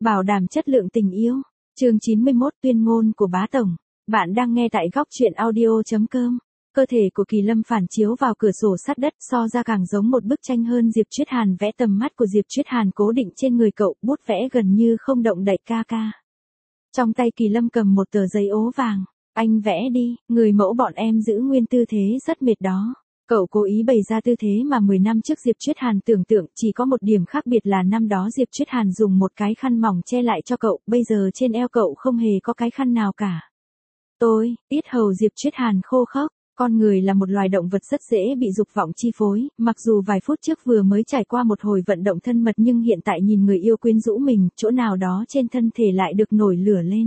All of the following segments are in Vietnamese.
Bảo đảm chất lượng tình yêu. Chương 91 tuyên ngôn của bá tổng. Bạn đang nghe tại góc truyện audio.com. Cơ thể của Kỳ Lâm phản chiếu vào cửa sổ sắt đất so ra càng giống một bức tranh hơn. Diệp Chuyết Hàn vẽ, tầm mắt của Diệp Chuyết Hàn cố định trên người cậu, bút vẽ gần như không động đậy ca ca. Trong tay Kỳ Lâm cầm một tờ giấy ố vàng. Anh vẽ đi, người mẫu bọn em giữ nguyên tư thế rất mệt đó. Cậu cố ý bày ra tư thế mà 10 năm trước Diệp Chuyết Hàn tưởng tượng, chỉ có một điểm khác biệt là năm đó Diệp Chuyết Hàn dùng một cái khăn mỏng che lại cho cậu, bây giờ trên eo cậu không hề có cái khăn nào cả. Yết hầu Diệp Chuyết Hàn khô khốc. Con người là một loài động vật rất dễ bị dục vọng chi phối, mặc dù vài phút trước vừa mới trải qua một hồi vận động thân mật nhưng hiện tại nhìn người yêu quyến rũ mình, chỗ nào đó trên thân thể lại được nổi lửa lên.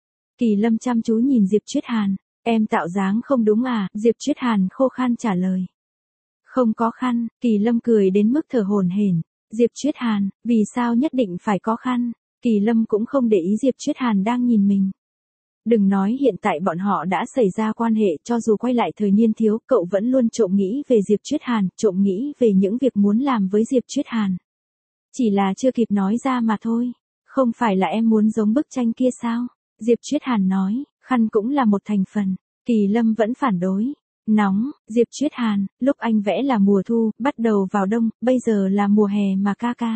Kỳ Lâm chăm chú nhìn Diệp Chuyết Hàn. Em tạo dáng không đúng à? Diệp Chuyết Hàn khô khan trả lời. Không có khăn. Kỳ Lâm cười đến mức thở hổn hển. Diệp Chuyết Hàn, vì sao nhất định phải có khăn? Kỳ Lâm cũng không để ý Diệp Chuyết Hàn đang nhìn mình. Đừng nói hiện tại bọn họ đã xảy ra quan hệ, cho dù quay lại thời niên thiếu, cậu vẫn luôn trộm nghĩ về Diệp Chuyết Hàn, trộm nghĩ về những việc muốn làm với Diệp Chuyết Hàn. Chỉ là chưa kịp nói ra mà thôi. Không phải là em muốn giống bức tranh kia sao? Diệp Chuyết Hàn nói, khăn cũng là một thành phần. Kỳ Lâm vẫn phản đối. Nóng. Diệp Chuyết Hàn, lúc anh vẽ là mùa thu, bắt đầu vào đông, bây giờ là mùa hè mà ca ca.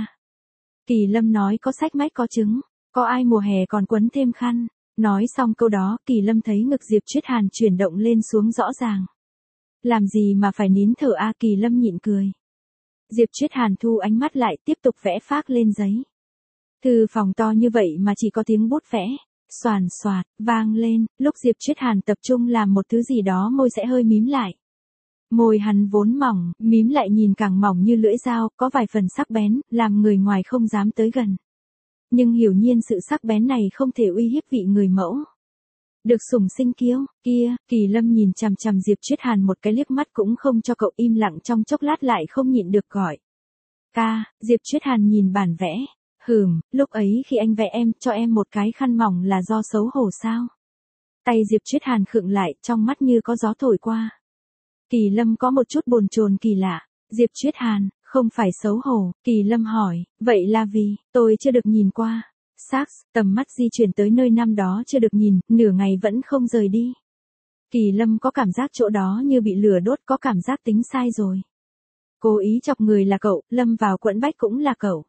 Kỳ Lâm nói có sách mách có chứng, có ai mùa hè còn quấn thêm khăn. Nói xong câu đó, Kỳ Lâm thấy ngực Diệp Chuyết Hàn chuyển động lên xuống rõ ràng. Làm gì mà phải nín thở a? Kỳ Lâm nhịn cười. Diệp Chuyết Hàn thu ánh mắt lại, tiếp tục vẽ phác lên giấy. Thư phòng to như vậy mà chỉ có tiếng bút vẽ. Xoàn xoạt, vang lên, lúc Diệp Chuyết Hàn tập trung làm một thứ gì đó môi sẽ hơi mím lại. Môi hắn vốn mỏng, mím lại nhìn càng mỏng như lưỡi dao, có vài phần sắc bén, làm người ngoài không dám tới gần. Nhưng hiển nhiên sự sắc bén này không thể uy hiếp vị người mẫu. Được sủng sinh kiêu, kia, Kỳ Lâm nhìn chằm chằm Diệp Chuyết Hàn một cái liếc mắt cũng không cho cậu, im lặng trong chốc lát lại không nhịn được gọi. Ca. Diệp Chuyết Hàn nhìn bản vẽ. Lúc ấy khi anh vẽ em, cho em một cái khăn mỏng là do xấu hổ sao? Tay Diệp Chuyết Hàn khựng lại, trong mắt như có gió thổi qua. Kỳ Lâm có một chút bồn chồn kỳ lạ. Diệp Chuyết Hàn, không phải xấu hổ. Kỳ Lâm hỏi, vậy là vì, tôi chưa được nhìn qua. Sax, tầm mắt di chuyển tới nơi năm đó chưa được nhìn, nửa ngày vẫn không rời đi. Kỳ Lâm có cảm giác chỗ đó như bị lửa đốt, có cảm giác tính sai rồi. Cố ý chọc người là cậu, lâm vào quẫn bách cũng là cậu.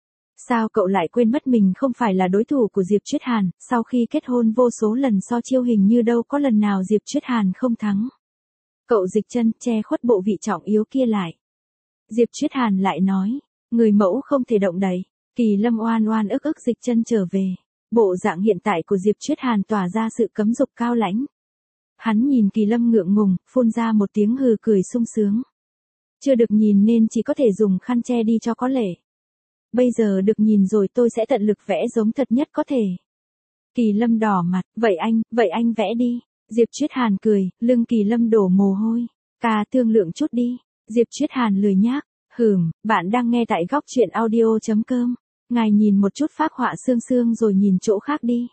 Sao cậu lại quên mất mình không phải là đối thủ của Diệp Chuyết Hàn, sau khi kết hôn vô số lần so chiêu hình như đâu có lần nào Diệp Chuyết Hàn không thắng. Cậu dịch chân, che khuất bộ vị trọng yếu kia lại. Diệp Chuyết Hàn lại nói, người mẫu không thể động đậy. Kỳ Lâm oan oan ức ức dịch chân trở về. Bộ dạng hiện tại của Diệp Chuyết Hàn tỏa ra sự cấm dục cao lãnh. Hắn nhìn Kỳ Lâm ngượng ngùng, phun ra một tiếng hừ cười sung sướng. Chưa được nhìn nên chỉ có thể dùng khăn che đi cho có lệ. Bây giờ được nhìn rồi, tôi sẽ tận lực vẽ giống thật nhất có thể. Kỳ Lâm đỏ mặt, vậy anh vẽ đi. Diệp Chuyết Hàn cười, lưng Kỳ Lâm đổ mồ hôi. Ca thương lượng chút đi. Diệp Chuyết Hàn lười nhác. Bạn đang nghe tại góc truyện audio.com. Ngài nhìn một chút phác họa xương xương rồi nhìn chỗ khác đi.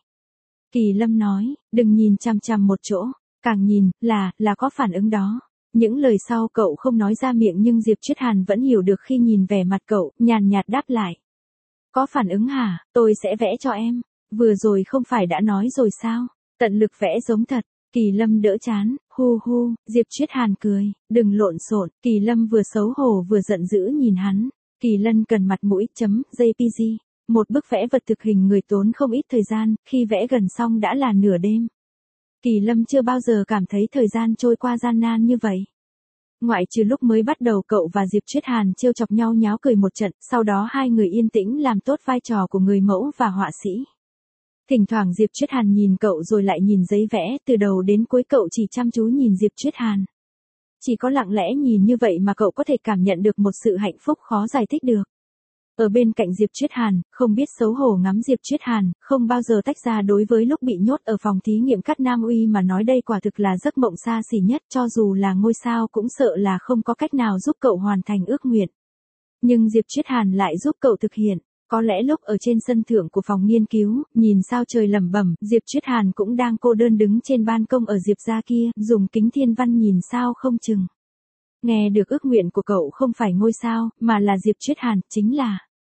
Kỳ Lâm nói, đừng nhìn chằm chằm một chỗ, càng nhìn, là có phản ứng đó. Những lời sau cậu không nói ra miệng nhưng Diệp Chuyết Hàn vẫn hiểu được khi nhìn vẻ mặt cậu, nhàn nhạt đáp lại. Có phản ứng hả? Tôi sẽ vẽ cho em. Vừa rồi không phải đã nói rồi sao? Tận lực vẽ giống thật. Kỳ Lâm đỡ chán, hu, Diệp Chuyết Hàn cười, đừng lộn xộn. Kỳ Lâm vừa xấu hổ vừa giận dữ nhìn hắn. Kỳ Lân cần mặt mũi, JPG. Một bức vẽ vật thực hình người tốn không ít thời gian, khi vẽ gần xong đã là nửa đêm. Kỳ Lâm chưa bao giờ cảm thấy thời gian trôi qua gian nan như vậy. Ngoại trừ lúc mới bắt đầu cậu và Diệp Chuyết Hàn trêu chọc nhau nháo cười một trận, sau đó hai người yên tĩnh làm tốt vai trò của người mẫu và họa sĩ. Thỉnh thoảng Diệp Chuyết Hàn nhìn cậu rồi lại nhìn giấy vẽ, từ đầu đến cuối cậu chỉ chăm chú nhìn Diệp Chuyết Hàn. Chỉ có lặng lẽ nhìn như vậy mà cậu có thể cảm nhận được một sự hạnh phúc khó giải thích được. Ở bên cạnh Diệp Chuyết Hàn, không biết xấu hổ ngắm Diệp Chuyết Hàn, không bao giờ tách ra. Đối với lúc bị nhốt ở phòng thí nghiệm Cát Nam Uy mà nói đây quả thực là giấc mộng xa xỉ nhất, cho dù là ngôi sao cũng sợ là không có cách nào giúp cậu hoàn thành ước nguyện. Nhưng Diệp Chuyết Hàn lại giúp cậu thực hiện. Có lẽ lúc ở trên sân thượng của phòng nghiên cứu, nhìn sao trời lẩm bẩm, Diệp Chuyết Hàn cũng đang cô đơn đứng trên ban công ở Diệp gia kia, dùng kính thiên văn nhìn sao không chừng. Nghe được ước nguyện của cậu không phải ngôi sao, mà là Diệp Chuyết Hàn, chính là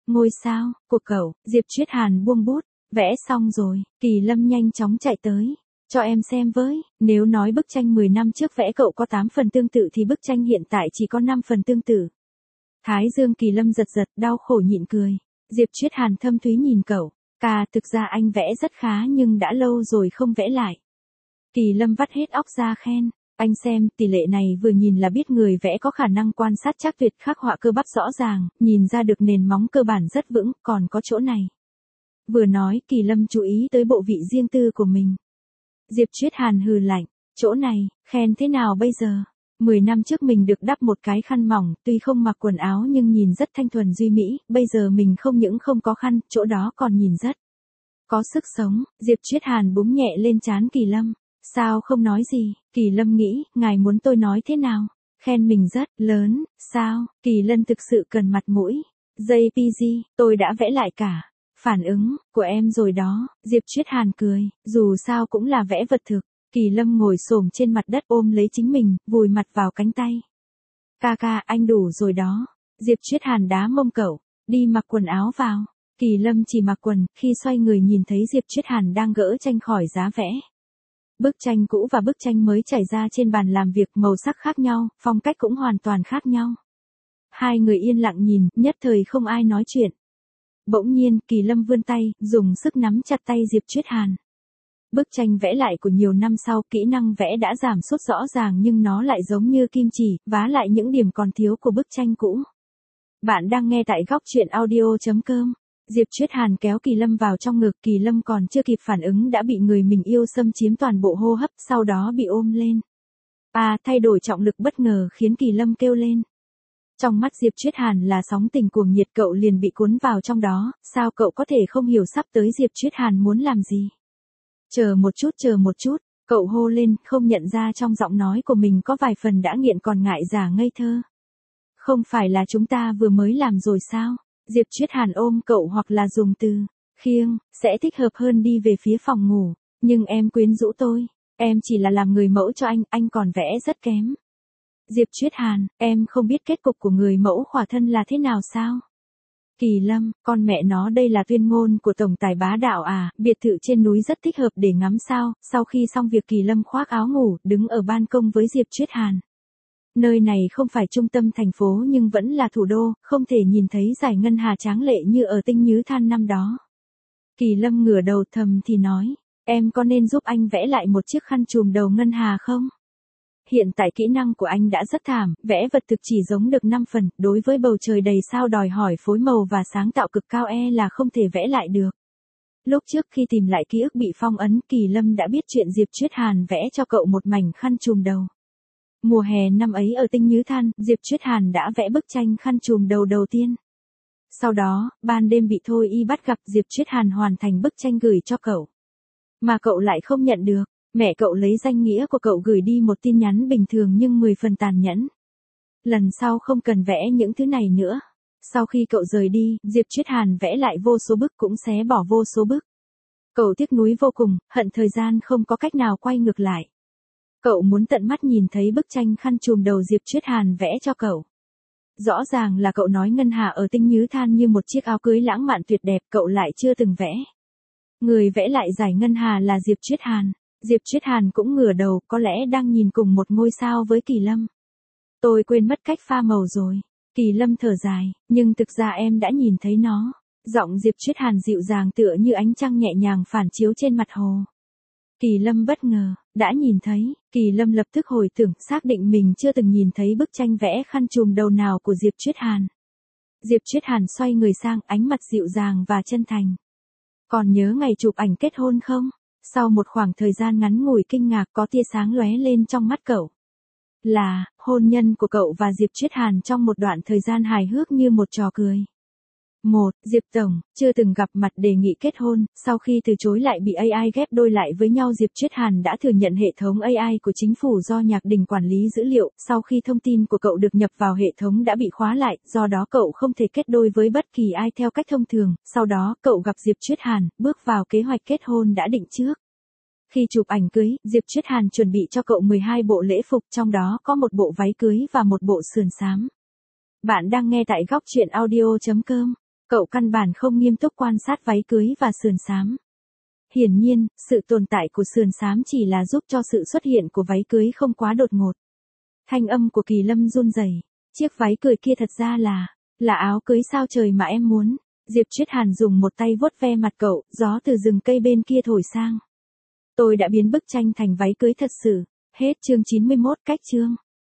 Ngôi sao, của cậu, Diệp Triết Hàn buông bút, vẽ xong rồi, Kỳ Lâm nhanh chóng chạy tới. Cho em xem với, nếu nói bức tranh 10 năm trước vẽ cậu có 8 phần tương tự thì bức tranh hiện tại chỉ có 5 phần tương tự. Thái dương Kỳ Lâm giật giật, đau khổ nhịn cười. Diệp Triết Hàn thâm thúy nhìn cậu, thực ra anh vẽ rất khá nhưng đã lâu rồi không vẽ lại. Kỳ Lâm vắt hết óc ra khen, anh xem, tỷ lệ này vừa nhìn là biết người vẽ có khả năng quan sát chắc tuyệt, khắc họa cơ bắp rõ ràng, nhìn ra được nền móng cơ bản rất vững, còn có chỗ này. Vừa nói, Kỳ Lâm chú ý tới bộ vị riêng tư của mình. Diệp Triết Hàn hừ lạnh, chỗ này, khen thế nào bây giờ? 10 năm trước mình được đắp một cái khăn mỏng, tuy không mặc quần áo nhưng nhìn rất thanh thuần duy mỹ, bây giờ mình không những không có khăn, chỗ đó còn nhìn rất có sức sống. Diệp Triết Hàn búng nhẹ lên trán Kỳ Lâm. Sao không nói gì? Kỳ Lâm nghĩ, ngài muốn tôi nói thế nào? Khen mình rất lớn, sao? Kỳ Lân thực sự cần mặt mũi. JPG, tôi đã vẽ lại cả. Phản ứng của em rồi đó. Diệp Triết Hàn cười, dù sao cũng là vẽ vật thực. Kỳ Lâm ngồi xổm trên mặt đất ôm lấy chính mình, vùi mặt vào cánh tay. Ca, anh đủ rồi đó. Diệp Triết Hàn đá mông cậu, đi mặc quần áo vào. Kỳ Lâm chỉ mặc quần, khi xoay người nhìn thấy Diệp Triết Hàn đang gỡ tranh khỏi giá vẽ. Bức tranh cũ và bức tranh mới trải ra trên bàn làm việc, màu sắc khác nhau, phong cách cũng hoàn toàn khác nhau. Hai người yên lặng nhìn, nhất thời không ai nói chuyện. Bỗng nhiên, Kỳ Lâm vươn tay, dùng sức nắm chặt tay Diệp Triết Hàn. Bức tranh vẽ lại của nhiều năm sau, kỹ năng vẽ đã giảm sút rõ ràng nhưng nó lại giống như kim chỉ, vá lại những điểm còn thiếu của bức tranh cũ. Bạn đang nghe tại góc truyện audio.com. Diệp Triết Hàn kéo Kỳ Lâm vào trong ngực, Kỳ Lâm còn chưa kịp phản ứng đã bị người mình yêu xâm chiếm toàn bộ hô hấp, sau đó bị ôm lên. Thay đổi trọng lực bất ngờ khiến Kỳ Lâm kêu lên. Trong mắt Diệp Triết Hàn là sóng tình cuồng nhiệt, cậu liền bị cuốn vào trong đó, sao cậu có thể không hiểu sắp tới Diệp Triết Hàn muốn làm gì? Chờ một chút, cậu hô lên, không nhận ra trong giọng nói của mình có vài phần đã nghiện còn ngại giả ngây thơ. Không phải là chúng ta vừa mới làm rồi sao? Diệp Triết Hàn ôm cậu, hoặc là dùng từ khiêng, sẽ thích hợp hơn, đi về phía phòng ngủ. Nhưng em quyến rũ tôi, em chỉ là làm người mẫu cho anh còn vẽ rất kém. Diệp Triết Hàn, em không biết kết cục của người mẫu khỏa thân là thế nào sao? Kỳ Lâm, con mẹ nó, đây là tuyên ngôn của tổng tài bá đạo à? Biệt thự trên núi rất thích hợp để ngắm sao? Sau khi xong việc, Kỳ Lâm khoác áo ngủ, đứng ở ban công với Diệp Triết Hàn. Nơi này không phải trung tâm thành phố nhưng vẫn là thủ đô, không thể nhìn thấy dải ngân hà tráng lệ như ở Tinh Nhứ Than năm đó. Kỳ Lâm ngửa đầu thầm thì nói, em có nên giúp anh vẽ lại một chiếc khăn trùm đầu ngân hà không? Hiện tại kỹ năng của anh đã rất thảm, vẽ vật thực chỉ giống được 5 phần, đối với bầu trời đầy sao đòi hỏi phối màu và sáng tạo cực cao là không thể vẽ lại được. Lúc trước khi tìm lại ký ức bị phong ấn, Kỳ Lâm đã biết chuyện Diệp Triết Hàn vẽ cho cậu một mảnh khăn trùm đầu. Mùa hè năm ấy ở Tinh Nhứ Than, Diệp Triết Hàn đã vẽ bức tranh khăn trùm đầu đầu tiên. Sau đó, ban đêm bị Thôi Y bắt gặp, Diệp Triết Hàn hoàn thành bức tranh gửi cho cậu. Mà cậu lại không nhận được, mẹ cậu lấy danh nghĩa của cậu gửi đi một tin nhắn bình thường nhưng 10 phần tàn nhẫn. Lần sau không cần vẽ những thứ này nữa. Sau khi cậu rời đi, Diệp Triết Hàn vẽ lại vô số bức, cũng xé bỏ vô số bức. Cậu tiếc nuối vô cùng, hận thời gian không có cách nào quay ngược lại. Cậu muốn tận mắt nhìn thấy bức tranh khăn trùm đầu Diệp Triết Hàn vẽ cho cậu. Rõ ràng là cậu nói ngân hà ở Tinh Nhứ Than như một chiếc áo cưới lãng mạn tuyệt đẹp, cậu lại chưa từng vẽ. Người vẽ lại dải ngân hà là Diệp Triết Hàn. Diệp Triết Hàn cũng ngửa đầu, có lẽ đang nhìn cùng một ngôi sao với Kỳ Lâm. Tôi quên mất cách pha màu rồi. Kỳ Lâm thở dài, nhưng thực ra em đã nhìn thấy nó. Giọng Diệp Triết Hàn dịu dàng tựa như ánh trăng nhẹ nhàng phản chiếu trên mặt hồ. Kỳ Lâm bất ngờ, đã nhìn thấy. Kỳ Lâm lập tức hồi tưởng, xác định mình chưa từng nhìn thấy bức tranh vẽ khăn trùm đầu nào của Diệp Triết Hàn. Diệp Triết Hàn xoay người sang, ánh mặt dịu dàng và chân thành. Còn nhớ ngày chụp ảnh kết hôn không? Sau một khoảng thời gian ngắn ngủi kinh ngạc, có tia sáng lóe lên trong mắt cậu. Là hôn nhân của cậu và Diệp Triết Hàn trong một đoạn thời gian hài hước như một trò cười. Diệp Tổng, chưa từng gặp mặt đề nghị kết hôn, sau khi từ chối lại bị AI ghép đôi lại với nhau. Diệp Triết Hàn đã thừa nhận hệ thống AI của chính phủ do Nhạc Đình quản lý dữ liệu, sau khi thông tin của cậu được nhập vào hệ thống đã bị khóa lại, do đó cậu không thể kết đôi với bất kỳ ai theo cách thông thường. Sau đó, cậu gặp Diệp Triết Hàn, bước vào kế hoạch kết hôn đã định trước. Khi chụp ảnh cưới, Diệp Triết Hàn chuẩn bị cho cậu 12 bộ lễ phục, trong đó có một bộ váy cưới và một bộ sườn xám. Bạn đang nghe tại góc truyện audio.com. Cậu căn bản không nghiêm túc quan sát váy cưới và sườn xám. Hiển nhiên, sự tồn tại của sườn xám chỉ là giúp cho sự xuất hiện của váy cưới không quá đột ngột. Thanh âm của Kỳ Lâm run rẩy. Chiếc váy cười kia thật ra là áo cưới sao trời mà em muốn. Diệp Triết Hàn dùng một tay vuốt ve mặt cậu, gió từ rừng cây bên kia thổi sang. Tôi đã biến bức tranh thành váy cưới thật sự. Hết chương 91 cách chương.